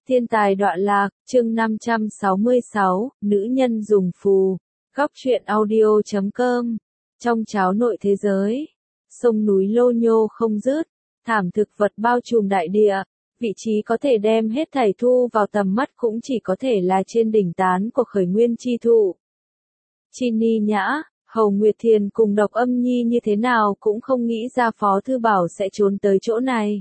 Thiên tài đọa lạc, chương 566, nữ nhân dùng phù. Góc truyện audio.com. Trong cháo nội thế giới, sông núi lô nhô không dứt, thảm thực vật bao trùm đại địa, vị trí có thể đem hết thảy thu vào tầm mắt cũng chỉ có thể là trên đỉnh tán của khởi nguyên chi thụ. Chi Ni Nhã, Hầu Nguyệt Thiền cùng Độc Âm Nhi như thế nào cũng không nghĩ ra Phó Thư Bảo sẽ trốn tới chỗ này.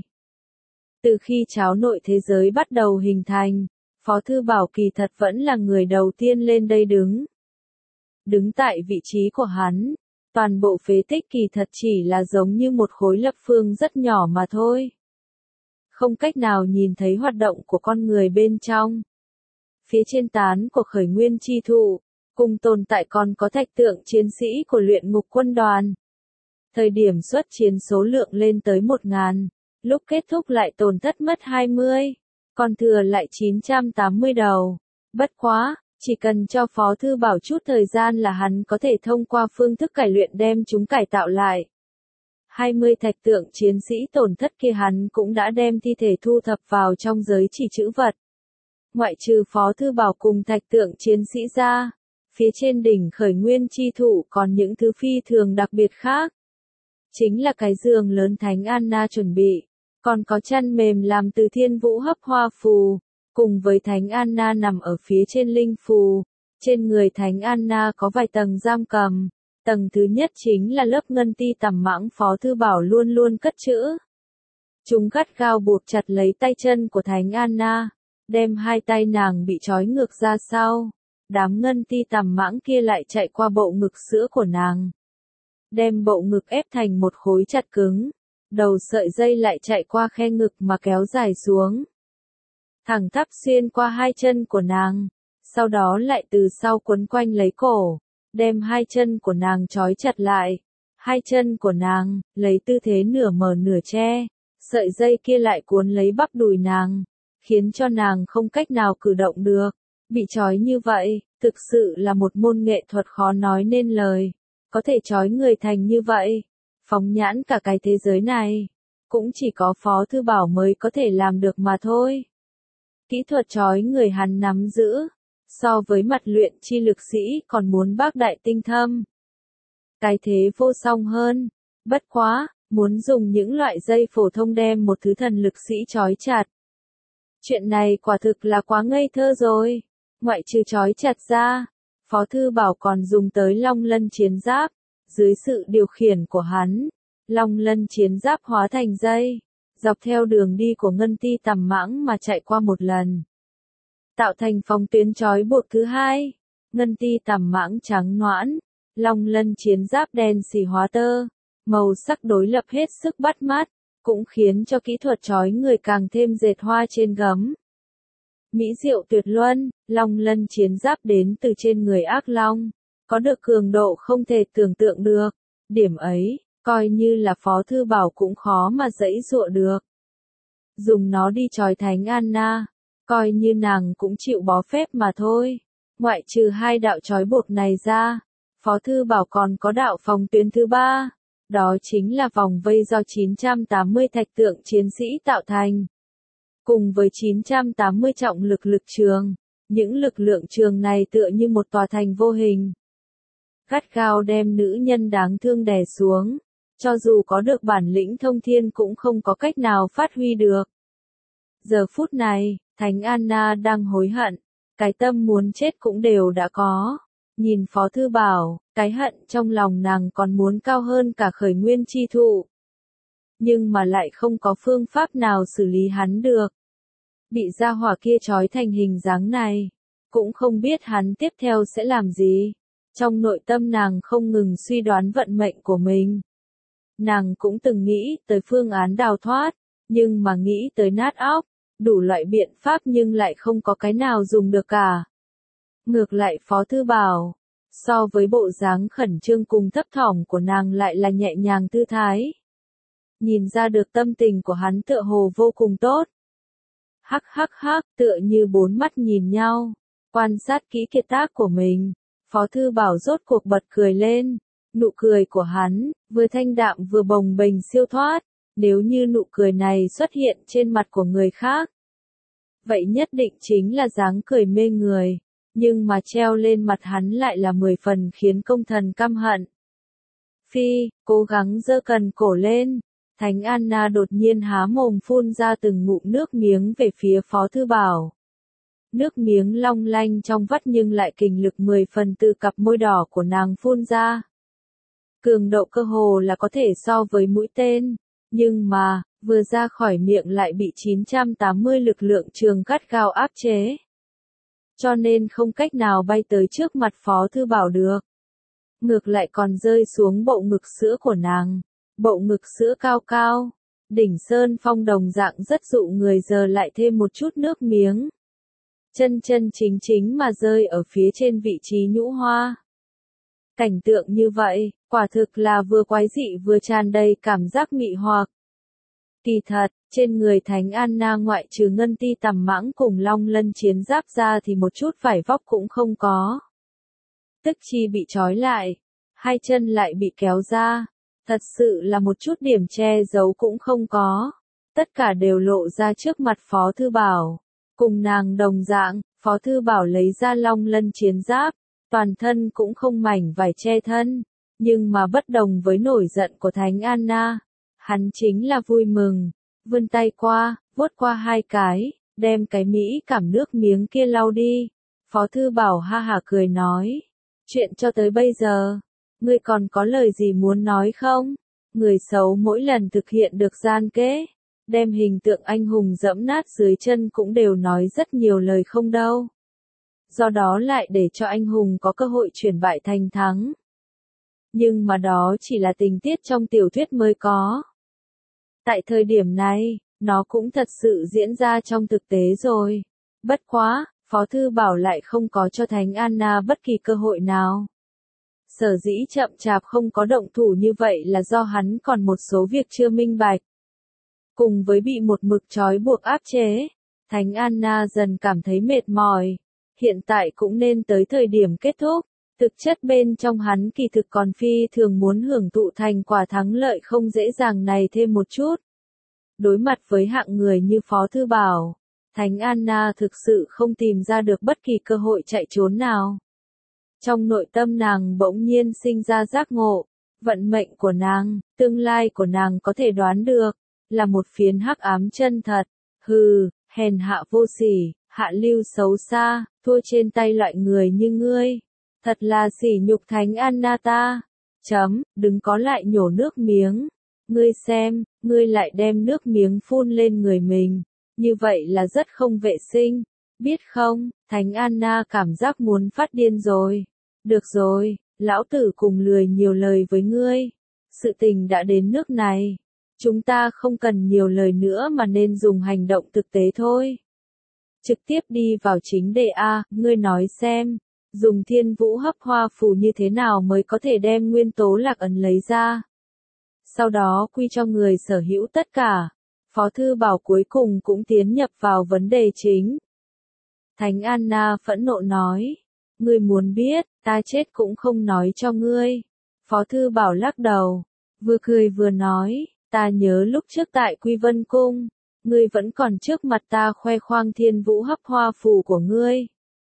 Từ khi cháo nội thế giới bắt đầu hình thành, Phó Thư Bảo kỳ thật vẫn là người đầu tiên lên đây đứng. Đứng tại vị trí của hắn, toàn bộ phế tích kỳ thật chỉ là giống như một khối lập phương rất nhỏ mà thôi. Không cách nào nhìn thấy hoạt động của con người bên trong. Phía trên tán của khởi nguyên chi thụ, cùng tồn tại còn có thạch tượng chiến sĩ của luyện ngục quân đoàn. Thời điểm xuất chiến số lượng lên tới 1000, lúc kết thúc lại tổn thất mất 20, còn thừa lại 980 đầu. Bất quá, chỉ cần cho Phó Thư Bảo chút thời gian là hắn có thể thông qua phương thức cải luyện đem chúng cải tạo lại. 20 thạch tượng chiến sĩ tổn thất kia hắn cũng đã đem thi thể thu thập vào trong giới chỉ trữ vật. Ngoại trừ Phó Thư Bảo cùng thạch tượng chiến sĩ ra, phía trên đỉnh khởi nguyên chi thụ còn những thứ phi thường đặc biệt khác. Chính là cái giường lớn Thánh Anna chuẩn bị, còn có chăn mềm làm từ thiên vũ hấp hoa phù, cùng với Thánh Anna nằm ở phía trên linh phù. Trên người Thánh Anna có vài tầng giam cầm, tầng thứ nhất chính là lớp ngân ti tằm mãng Phó Thư Bảo luôn luôn cất trữ. Chúng gắt gao buộc chặt lấy tay chân của Thánh Anna, đem hai tay nàng bị trói ngược ra sau. Đám ngân ti tằm mãng kia lại chạy qua bộ ngực sữa của nàng, đem bộ ngực ép thành một khối chặt cứng, đầu sợi dây lại chạy qua khe ngực mà kéo dài xuống, thẳng tắp xuyên qua hai chân của nàng, sau đó lại từ sau quấn quanh lấy cổ, đem hai chân của nàng trói chặt lại. Hai chân của nàng, lấy tư thế nửa mở nửa che, sợi dây kia lại cuốn lấy bắp đùi nàng, khiến cho nàng không cách nào cử động được. Bị trói như vậy, thực sự là một môn nghệ thuật khó nói nên lời. Có thể trói người thành như vậy, phóng nhãn cả cái thế giới này, cũng chỉ có Phó Thư Bảo mới có thể làm được mà thôi. Kỹ thuật trói người hắn nắm giữ, so với mặt luyện chi lực sĩ còn muốn bác đại tinh thâm. Cái thế vô song hơn, bất quá, muốn dùng những loại dây phổ thông đem một thứ thần lực sĩ trói chặt. Chuyện này quả thực là quá ngây thơ rồi. Ngoại trừ trói chặt ra, Phó Thư Bảo còn dùng tới Long Lân chiến giáp. Dưới sự điều khiển của hắn, Long Lân chiến giáp hóa thành dây, dọc theo đường đi của ngân ti tằm mãng mà chạy qua một lần, tạo thành phòng tuyến trói buộc thứ hai. Ngân ti tằm mãng trắng noãn, Long Lân chiến giáp đen xì hóa tơ, màu sắc đối lập hết sức bắt mắt, cũng khiến cho kỹ thuật trói người càng thêm dệt hoa trên gấm. Mỹ diệu tuyệt luân, Long Lân chiến giáp đến từ trên người ác long, có được cường độ không thể tưởng tượng được. Điểm ấy, coi như là Phó Thư Bảo cũng khó mà giãy giụa được. Dùng nó đi trói Thánh Anna, coi như nàng cũng chịu bó phép mà thôi. Ngoại trừ hai đạo trói buộc này ra, Phó Thư Bảo còn có đạo phòng tuyến thứ ba, đó chính là vòng vây do 980 thạch tượng chiến sĩ tạo thành. Cùng với 980 trọng lực lực trường, những lực lượng trường này tựa như một tòa thành vô hình. Gắt gao đem nữ nhân đáng thương đè xuống, cho dù có được bản lĩnh thông thiên cũng không có cách nào phát huy được. Giờ phút này, Thánh Anna đang hối hận, cái tâm muốn chết cũng đều đã có. Nhìn Phó Thư Bảo, cái hận trong lòng nàng còn muốn cao hơn cả khởi nguyên chi thụ. Nhưng mà lại không có phương pháp nào xử lý hắn được. Bị gia hỏa kia trói thành hình dáng này, cũng không biết hắn tiếp theo sẽ làm gì. Trong nội tâm nàng không ngừng suy đoán vận mệnh của mình. Nàng cũng từng nghĩ tới phương án đào thoát, nhưng mà nghĩ tới nát óc, đủ loại biện pháp nhưng lại không có cái nào dùng được cả. Ngược lại Phó Thư Bảo, so với bộ dáng khẩn trương cùng thấp thỏm của nàng lại là nhẹ nhàng thư thái. Nhìn ra được tâm tình của hắn tựa hồ vô cùng tốt. Hắc hắc hắc, tựa như bốn mắt nhìn nhau, quan sát kỹ kiệt tác của mình, Phó Thư Bảo rốt cuộc bật cười lên. Nụ cười của hắn, vừa thanh đạm vừa bồng bềnh siêu thoát, nếu như nụ cười này xuất hiện trên mặt của người khác, vậy nhất định chính là dáng cười mê người, nhưng mà treo lên mặt hắn lại là 10 phần khiến công thần căm hận. Phi, cố gắng giơ cần cổ lên. Thánh Anna đột nhiên há mồm phun ra từng ngụm nước miếng về phía Phó Thư Bảo. Nước miếng long lanh trong vắt nhưng lại kình lực 10 phần từ cặp môi đỏ của nàng phun ra. Cường độ cơ hồ là có thể so với mũi tên, nhưng mà, vừa ra khỏi miệng lại bị 980 lực lượng trường gắt gao áp chế. Cho nên không cách nào bay tới trước mặt Phó Thư Bảo được. Ngược lại còn rơi xuống bộ ngực sữa của nàng. Bộ ngực sữa cao cao, đỉnh sơn phong đồng dạng rất dụ người, giờ lại thêm một chút nước miếng. Chân chân chính chính mà rơi ở phía trên vị trí nhũ hoa. Cảnh tượng như vậy, quả thực là vừa quái dị vừa tràn đầy cảm giác mị hoặc. Kỳ thật, trên người Thánh Anna ngoại trừ ngân ti tằm mãng cùng long lân chiến giáp ra thì một chút vải vóc cũng không có. Tức chi bị trói lại, hai chân lại bị kéo ra. Thật sự là một chút điểm che giấu cũng không có. Tất cả đều lộ ra trước mặt Phó Thư Bảo. Cùng nàng đồng dạng, Phó Thư Bảo lấy ra long lân chiến giáp. Toàn thân cũng không mảnh vải che thân. Nhưng mà bất đồng với nổi giận của Thánh Anna. Hắn chính là vui mừng. Vươn tay qua, vuốt qua hai cái, đem cái mỹ cảm nước miếng kia lau đi. Phó Thư Bảo ha hả cười nói. Chuyện cho tới bây giờ. Ngươi còn có lời gì muốn nói không? Người xấu mỗi lần thực hiện được gian kế, đem hình tượng anh hùng dẫm nát dưới chân cũng đều nói rất nhiều lời không đâu. Do đó lại để cho anh hùng có cơ hội chuyển bại thành thắng. Nhưng mà đó chỉ là tình tiết trong tiểu thuyết mới có. Tại thời điểm này, nó cũng thật sự diễn ra trong thực tế rồi. Bất quá, Phó Thư Bảo lại không có cho Thánh Anna bất kỳ cơ hội nào. Sở dĩ chậm chạp không có động thủ như vậy là do hắn còn một số việc chưa minh bạch. Cùng với bị một mực trói buộc áp chế, Thánh Anna dần cảm thấy mệt mỏi. Hiện tại cũng nên tới thời điểm kết thúc. Thực chất bên trong hắn kỳ thực còn phi thường muốn hưởng thụ thành quả thắng lợi không dễ dàng này thêm một chút. Đối mặt với hạng người như Phó Thư Bảo, Thánh Anna thực sự không tìm ra được bất kỳ cơ hội chạy trốn nào. Trong nội tâm nàng bỗng nhiên sinh ra giác ngộ, vận mệnh của nàng, tương lai của nàng có thể đoán được, là một phiến hắc ám chân thật. Hừ, hèn hạ vô sỉ, hạ lưu xấu xa, thua trên tay loại người như ngươi. Thật là sỉ nhục Thánh Anna ta. Đừng có lại nhổ nước miếng. Ngươi xem, ngươi lại đem nước miếng phun lên người mình. Như vậy là rất không vệ sinh. Biết không, Thánh Anna cảm giác muốn phát điên rồi. Được rồi, lão tử cùng lười nhiều lời với ngươi. Sự tình đã đến nước này. Chúng ta không cần nhiều lời nữa mà nên dùng hành động thực tế thôi. Trực tiếp đi vào chính đề A, ngươi nói xem. Dùng thiên vũ hấp hoa phù như thế nào mới có thể đem nguyên tố lạc ấn lấy ra. Sau đó quy cho người sở hữu tất cả. Phó Thư Bảo cuối cùng cũng tiến nhập vào vấn đề chính. Thánh Anna phẫn nộ nói. Ngươi muốn biết, ta chết cũng không nói cho ngươi. Phó Thư Bảo lắc đầu. Vừa cười vừa nói. Ta nhớ lúc trước tại Quy Vân Cung. Ngươi vẫn còn trước mặt ta khoe khoang thiên vũ hấp hoa phù của ngươi.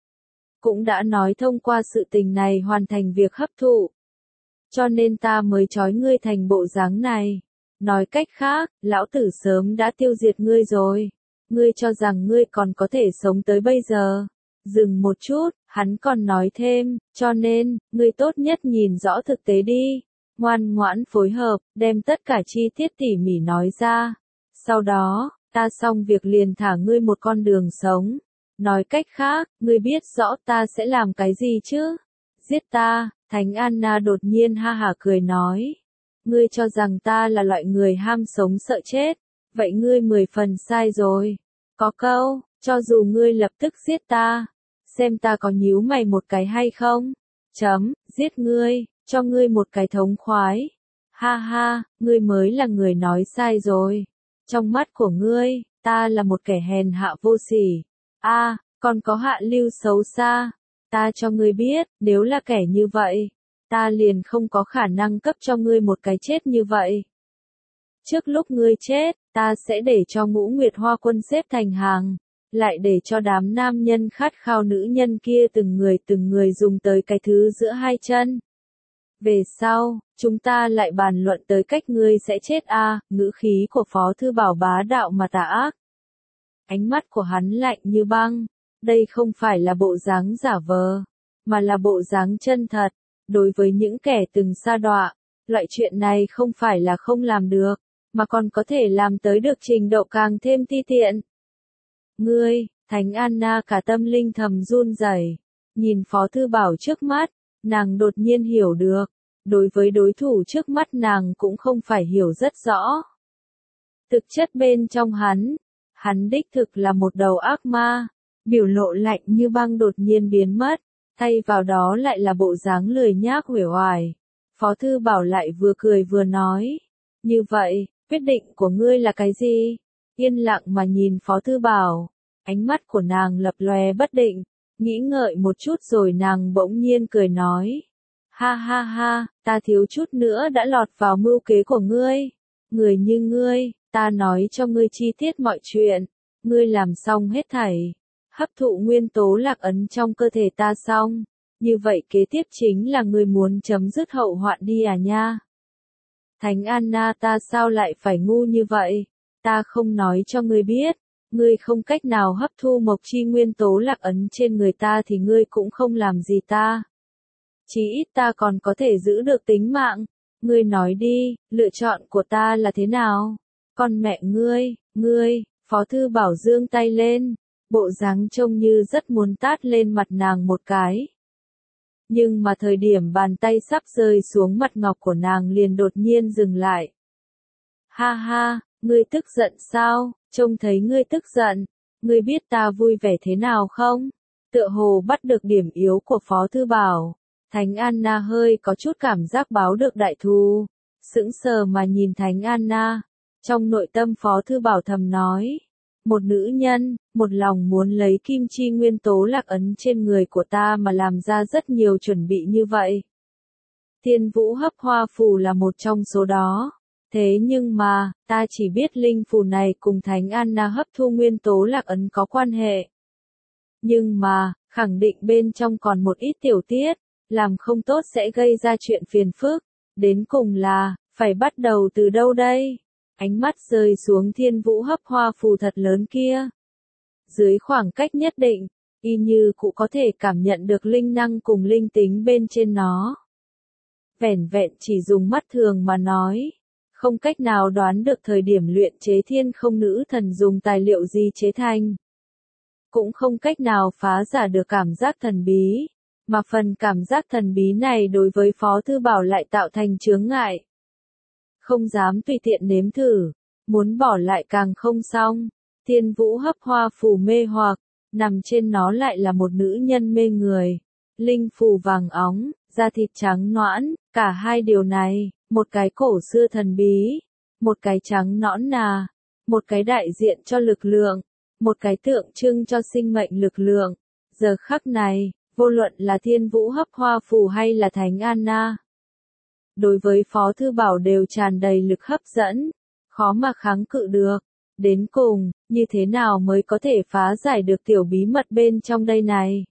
Cũng đã nói thông qua sự tình này hoàn thành việc hấp thụ. Cho nên ta mới trói ngươi thành bộ dáng này. Nói cách khác, lão tử sớm đã tiêu diệt ngươi rồi. Ngươi cho rằng ngươi còn có thể sống tới bây giờ. Dừng một chút, hắn còn nói thêm, cho nên, ngươi tốt nhất nhìn rõ thực tế đi. Ngoan ngoãn phối hợp, đem tất cả chi tiết tỉ mỉ nói ra. Sau đó, ta xong việc liền thả ngươi một con đường sống. Nói cách khác, ngươi biết rõ ta sẽ làm cái gì chứ? Giết ta, Thánh Anna đột nhiên ha hả cười nói. Ngươi cho rằng ta là loại người ham sống sợ chết. Vậy ngươi 10 phần sai rồi. Có câu, cho dù ngươi lập tức giết ta, xem ta có nhíu mày một cái hay không? Giết ngươi, cho ngươi một cái thống khoái. Ha ha, ngươi mới là người nói sai rồi. Trong mắt của ngươi, ta là một kẻ hèn hạ vô sỉ. Còn có hạ lưu xấu xa. Ta cho ngươi biết, nếu là kẻ như vậy, ta liền không có khả năng cấp cho ngươi một cái chết như vậy. Trước lúc ngươi chết, ta sẽ để cho Ngũ Nguyệt Hoa Quân xếp thành hàng, lại để cho đám nam nhân khát khao nữ nhân kia từng người dùng tới cái thứ giữa hai chân. Về sau, chúng ta lại bàn luận tới cách ngươi sẽ chết a. Ngữ khí của Phó Thư Bảo bá đạo mà tà ác. Ánh mắt của hắn lạnh như băng, đây không phải là bộ dáng giả vờ, mà là bộ dáng chân thật. Đối với những kẻ từng sa đọa, loại chuyện này không phải là không làm được, mà còn có thể làm tới được trình độ càng thêm ti tiện. Ngươi, Thánh Anna cả tâm linh thầm run rẩy, nhìn Phó Thư Bảo trước mắt, nàng đột nhiên hiểu được, đối với đối thủ trước mắt nàng cũng không phải hiểu rất rõ. Thực chất bên trong hắn đích thực là một đầu ác ma, biểu lộ lạnh như băng đột nhiên biến mất, thay vào đó lại là bộ dáng lười nhác uể oải. Phó Thư Bảo lại vừa cười vừa nói, như vậy, quyết định của ngươi là cái gì? Yên lặng mà nhìn Phó Thư Bảo, ánh mắt của nàng lập lòe bất định, nghĩ ngợi một chút rồi nàng bỗng nhiên cười nói. Ha ha ha, ta thiếu chút nữa đã lọt vào mưu kế của ngươi. Người như ngươi, ta nói cho ngươi chi tiết mọi chuyện, ngươi làm xong hết thảy, hấp thụ nguyên tố lạc ấn trong cơ thể ta xong, như vậy kế tiếp chính là ngươi muốn chấm dứt hậu hoạn đi à nha. Thánh Anna, ta sao lại phải ngu như vậy? Ta không nói cho ngươi biết, ngươi không cách nào hấp thu mộc chi nguyên tố lạc ấn trên người ta thì ngươi cũng không làm gì ta. Chí ít ta còn có thể giữ được tính mạng. Ngươi nói đi, lựa chọn của ta là thế nào? Con mẹ ngươi, Phó Thư Bảo giương tay lên, bộ dáng trông như rất muốn tát lên mặt nàng một cái. Nhưng mà thời điểm bàn tay sắp rơi xuống mặt ngọc của nàng liền đột nhiên dừng lại. Ha ha, ngươi tức giận sao? Trông thấy ngươi tức giận, ngươi biết ta vui vẻ thế nào không? Tựa hồ bắt được điểm yếu của Phó Thư Bảo. Thánh Anna hơi có chút cảm giác báo được đại thù, sững sờ mà nhìn Thánh Anna, trong nội tâm Phó Thư Bảo thầm nói, một nữ nhân, một lòng muốn lấy kim chi nguyên tố lạc ấn trên người của ta mà làm ra rất nhiều chuẩn bị như vậy. Thiên Vũ hấp hoa phù là một trong số đó, thế nhưng mà, ta chỉ biết linh phù này cùng Thánh Anna hấp thu nguyên tố lạc ấn có quan hệ. Nhưng mà, khẳng định bên trong còn một ít tiểu tiết, làm không tốt sẽ gây ra chuyện phiền phức, đến cùng là, phải bắt đầu từ đâu đây? Ánh mắt rơi xuống Thiên Vũ hấp hoa phù thật lớn kia. Dưới khoảng cách nhất định, y như cũng có thể cảm nhận được linh năng cùng linh tính bên trên nó. Vẻn vẹn chỉ dùng mắt thường mà nói, không cách nào đoán được thời điểm luyện chế thiên không nữ thần dùng tài liệu gì chế thành. Cũng không cách nào phá giả được cảm giác thần bí. Mà phần cảm giác thần bí này đối với Phó Thư Bảo lại tạo thành chướng ngại. Không dám tùy tiện nếm thử, muốn bỏ lại càng không xong. Thiên Vũ hấp hoa phù mê hoặc, nằm trên nó lại là một nữ nhân mê người. Linh phù vàng óng, da thịt trắng nõn, cả hai điều này, một cái cổ xưa thần bí, một cái trắng nõn nà, một cái đại diện cho lực lượng, một cái tượng trưng cho sinh mệnh lực lượng. Giờ khắc này, vô luận là Thiên Vũ hấp hoa phù hay là Thánh Anna, đối với Phó Thư Bảo đều tràn đầy lực hấp dẫn, khó mà kháng cự được. Đến cùng, như thế nào mới có thể phá giải được tiểu bí mật bên trong đây này?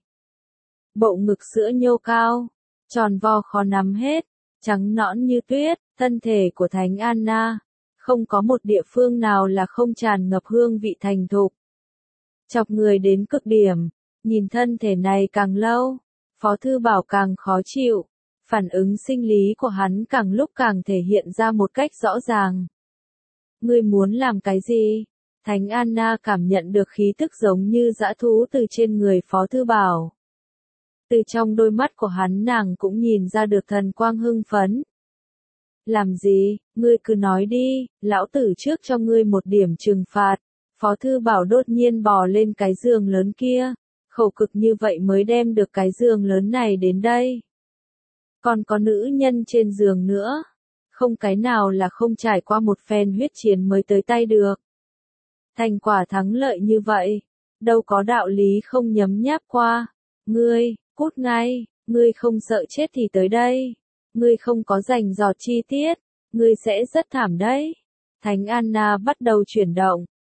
Bộ ngực sữa nhô cao, tròn vo khó nắm hết, trắng nõn như tuyết, thân thể của Thánh Anna, không có một địa phương nào là không tràn ngập hương vị thành thục. Chọc người đến cực điểm. Nhìn thân thể này càng lâu, Phó Thư Bảo càng khó chịu, phản ứng sinh lý của hắn càng lúc càng thể hiện ra một cách rõ ràng. Ngươi muốn làm cái gì? Thánh Anna cảm nhận được khí tức giống như dã thú từ trên người Phó Thư Bảo. Từ trong đôi mắt của hắn nàng cũng nhìn ra được thần quang hưng phấn. Làm gì, ngươi cứ nói đi, lão tử trước cho ngươi một điểm trừng phạt. Phó Thư Bảo đột nhiên bò lên cái giường lớn kia. Khổ cực như vậy mới đem được cái giường lớn này đến đây. Còn có nữ nhân trên giường nữa. Không cái nào là không trải qua một phen huyết chiến mới tới tay được. Thành quả thắng lợi như vậy. Đâu có đạo lý không nhấm nháp qua. Ngươi, cút ngay. Ngươi không sợ chết thì tới đây. Ngươi không có rành rọt chi tiết. Ngươi sẽ rất thảm đấy. Thánh Anna bắt đầu chuyển động.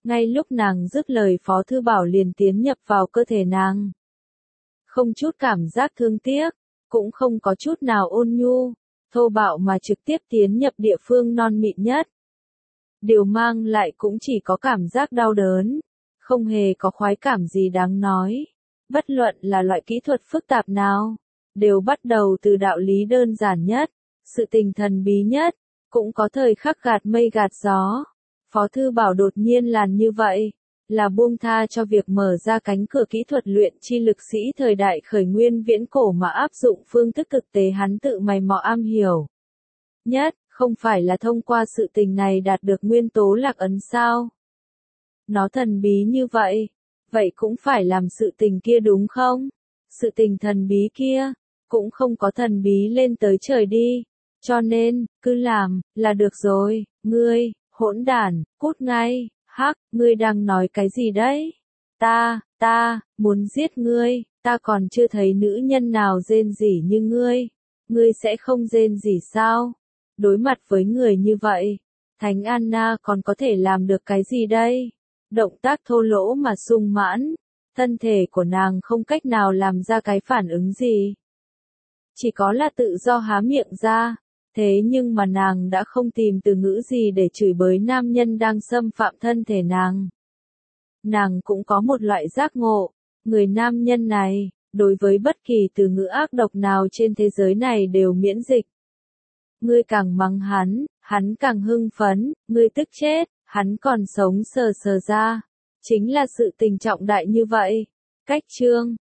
Ngay lúc nàng dứt lời Phó Thư Bảo liền tiến nhập vào cơ thể nàng. Không chút cảm giác thương tiếc, cũng không có chút nào ôn nhu, thô bạo mà trực tiếp tiến nhập địa phương non mịn nhất. Điều mang lại cũng chỉ có cảm giác đau đớn, không hề có khoái cảm gì đáng nói. Bất luận là loại kỹ thuật phức tạp nào, đều bắt đầu từ đạo lý đơn giản nhất, sự tình thần bí nhất, cũng có thời khắc gạt mây gạt gió. Phó Thư Bảo đột nhiên làm như vậy, là buông tha cho việc mở ra cánh cửa kỹ thuật luyện chi lực sĩ thời đại khởi nguyên viễn cổ mà áp dụng phương thức thực tế hắn tự mày mò am hiểu. Nhất, không phải là thông qua sự tình này đạt được nguyên tố lạc ấn sao? Nó thần bí như vậy, vậy cũng phải làm sự tình kia đúng không? Sự tình thần bí kia, cũng không có thần bí lên tới trời đi, cho nên, cứ làm, là được rồi, ngươi, hỗn đản, cút ngay, hắc, ngươi đang nói cái gì đấy? Ta, muốn giết ngươi, ta còn chưa thấy nữ nhân nào rên rỉ như ngươi sẽ không rên rỉ sao? Đối mặt với người như vậy, Thánh Anna còn có thể làm được cái gì đây? Động tác thô lỗ mà sung mãn, thân thể của nàng không cách nào làm ra cái phản ứng gì. Chỉ có là tự do há miệng ra, thế nhưng mà nàng đã không tìm từ ngữ gì để chửi bới nam nhân đang xâm phạm thân thể nàng. Nàng cũng có một loại giác ngộ, người nam nhân này, đối với bất kỳ từ ngữ ác độc nào trên thế giới này đều miễn dịch. Ngươi càng mắng hắn càng hưng phấn, ngươi tức chết, hắn còn sống sờ sờ ra. Chính là sự tình trọng đại như vậy. Cách chương